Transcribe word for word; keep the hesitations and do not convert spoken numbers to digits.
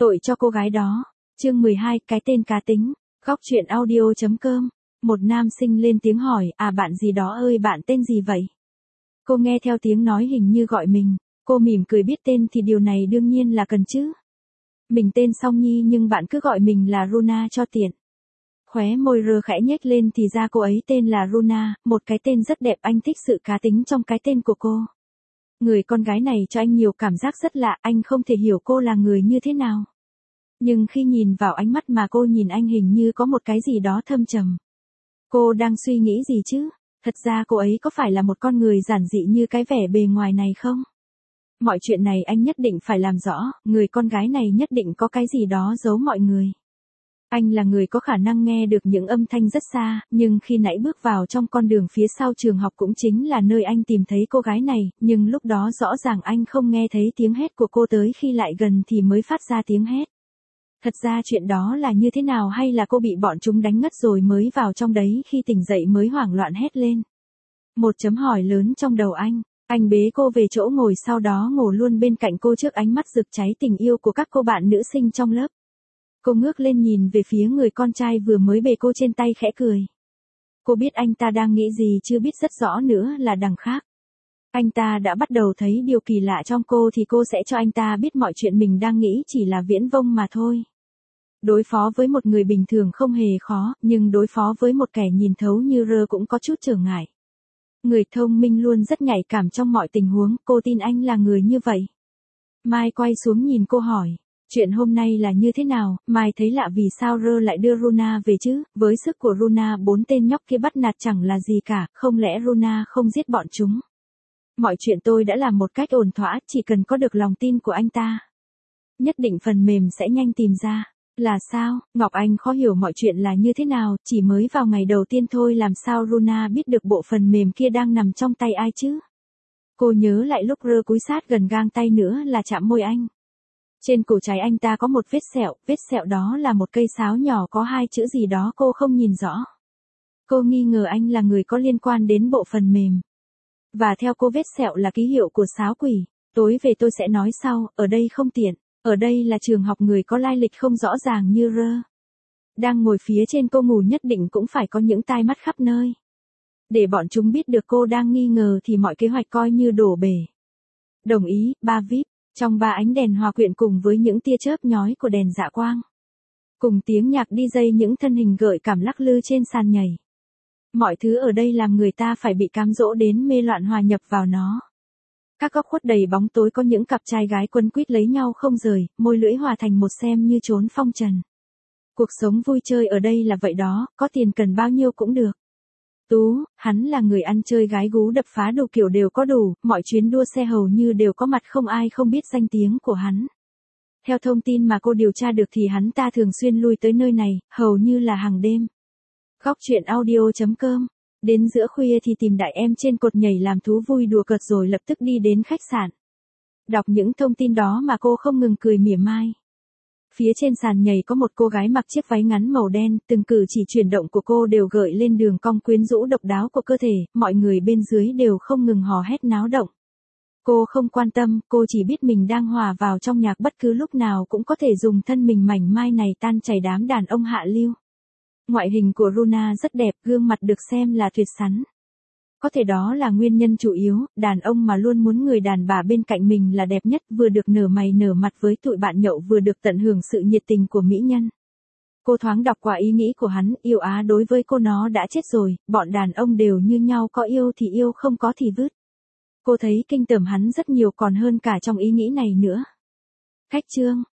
Tội cho cô gái đó. Chương mười hai, cái tên cá tính. Góc truyện audio.com. Một nam sinh lên tiếng hỏi, à bạn gì đó ơi, bạn tên gì vậy? Cô nghe theo tiếng nói hình như gọi mình. Cô mỉm cười, biết tên thì điều này đương nhiên là cần chứ. Mình tên Song Nhi nhưng bạn cứ gọi mình là Runa cho tiện. Khóe môi rơ khẽ nhếch lên, thì ra cô ấy tên là Runa, một cái tên rất đẹp, anh thích sự cá tính trong cái tên của cô. Người con gái này cho anh nhiều cảm giác rất lạ, anh không thể hiểu cô là người như thế nào. Nhưng khi nhìn vào ánh mắt mà cô nhìn anh hình như có một cái gì đó thâm trầm. Cô đang suy nghĩ gì chứ? Thật ra cô ấy có phải là một con người giản dị như cái vẻ bề ngoài này không? Mọi chuyện này anh nhất định phải làm rõ, người con gái này nhất định có cái gì đó giấu mọi người. Anh là người có khả năng nghe được những âm thanh rất xa, nhưng khi nãy bước vào trong con đường phía sau trường học cũng chính là nơi anh tìm thấy cô gái này, nhưng lúc đó rõ ràng anh không nghe thấy tiếng hét của cô, tới khi lại gần thì mới phát ra tiếng hét. Thật ra chuyện đó là như thế nào, hay là cô bị bọn chúng đánh ngất rồi mới vào trong đấy, khi tỉnh dậy mới hoảng loạn hét lên? Một chấm hỏi lớn trong đầu anh. Anh bế cô về chỗ ngồi, sau đó ngồi luôn bên cạnh cô trước ánh mắt rực cháy tình yêu của các cô bạn nữ sinh trong lớp. Cô ngước lên nhìn về phía người con trai vừa mới bế cô trên tay, khẽ cười. Cô biết anh ta đang nghĩ gì, chưa biết rất rõ nữa là đằng khác. Anh ta đã bắt đầu thấy điều kỳ lạ trong cô, thì cô sẽ cho anh ta biết mọi chuyện mình đang nghĩ chỉ là viễn vông mà thôi. Đối phó với một người bình thường không hề khó, nhưng đối phó với một kẻ nhìn thấu như rơ cũng có chút trở ngại. Người thông minh luôn rất nhạy cảm trong mọi tình huống, cô tin anh là người như vậy. Mai quay xuống nhìn cô hỏi, chuyện hôm nay là như thế nào? Mai thấy lạ, vì sao rơ lại đưa Runa về chứ? Với sức của Runa, bốn tên nhóc kia bắt nạt chẳng là gì cả, không lẽ Runa không giết bọn chúng? Mọi chuyện tôi đã làm một cách ổn thỏa, chỉ cần có được lòng tin của anh ta. Nhất định phần mềm sẽ nhanh tìm ra. Là sao? Ngọc Anh khó hiểu mọi chuyện là như thế nào, chỉ mới vào ngày đầu tiên thôi, làm sao Runa biết được bộ phần mềm kia đang nằm trong tay ai chứ? Cô nhớ lại lúc rơ cúi sát gần gang tay nữa là chạm môi anh. Trên cổ trái anh ta có một vết sẹo, vết sẹo đó là một cây sáo nhỏ có hai chữ gì đó cô không nhìn rõ. Cô nghi ngờ anh là người có liên quan đến bộ phần mềm. Và theo cô, vết sẹo là ký hiệu của sáo quỷ. Tối về tôi sẽ nói sau, ở đây không tiện. Ở đây là trường học, người có lai lịch không rõ ràng như rơ đang ngồi phía trên cô ngủ nhất định cũng phải có những tai mắt khắp nơi. Để bọn chúng biết được cô đang nghi ngờ thì mọi kế hoạch coi như đổ bể. Đồng ý, ba víp, trong ba ánh đèn hòa quyện cùng với những tia chớp nhói của đèn dạ quang. Cùng tiếng nhạc đi dây, những thân hình gợi cảm lắc lư trên sàn nhảy. Mọi thứ ở đây làm người ta phải bị cám dỗ đến mê loạn, hòa nhập vào nó. Các góc khuất đầy bóng tối có những cặp trai gái quấn quýt lấy nhau không rời, môi lưỡi hòa thành một, xem như trốn phong trần. Cuộc sống vui chơi ở đây là vậy đó, có tiền cần bao nhiêu cũng được. Tú, hắn là người ăn chơi gái gú đập phá đủ kiểu đều có đủ, mọi chuyến đua xe hầu như đều có mặt, không ai không biết danh tiếng của hắn. Theo thông tin mà cô điều tra được thì hắn ta thường xuyên lui tới nơi này, hầu như là hàng đêm. Góc truyện audio.com. Đến giữa khuya thì tìm đại em trên cột nhảy làm thú vui đùa cợt, rồi lập tức đi đến khách sạn. Đọc những thông tin đó mà cô không ngừng cười mỉa mai. Phía trên sàn nhảy có một cô gái mặc chiếc váy ngắn màu đen, từng cử chỉ chuyển động của cô đều gợi lên đường cong quyến rũ độc đáo của cơ thể, mọi người bên dưới đều không ngừng hò hét náo động. Cô không quan tâm, cô chỉ biết mình đang hòa vào trong nhạc, bất cứ lúc nào cũng có thể dùng thân mình mảnh mai này tan chảy đám đàn ông hạ lưu. Ngoại hình của Runa rất đẹp, gương mặt được xem là tuyệt sắn. Có thể đó là nguyên nhân chủ yếu, đàn ông mà luôn muốn người đàn bà bên cạnh mình là đẹp nhất, vừa được nở mày nở mặt với tụi bạn nhậu, vừa được tận hưởng sự nhiệt tình của mỹ nhân. Cô thoáng đọc qua ý nghĩ của hắn, yêu á đối với cô nó đã chết rồi, bọn đàn ông đều như nhau, có yêu thì yêu, không có thì vứt. Cô thấy kinh tởm hắn rất nhiều, còn hơn cả trong ý nghĩ này nữa. Khách trương,